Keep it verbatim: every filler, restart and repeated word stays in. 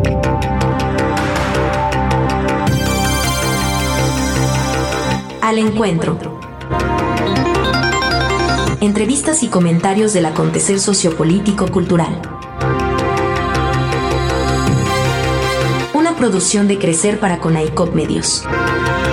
Al encuentro. Entrevistas y comentarios del acontecer sociopolítico-cultural. Una producción de Crecer para Conaicop Medios.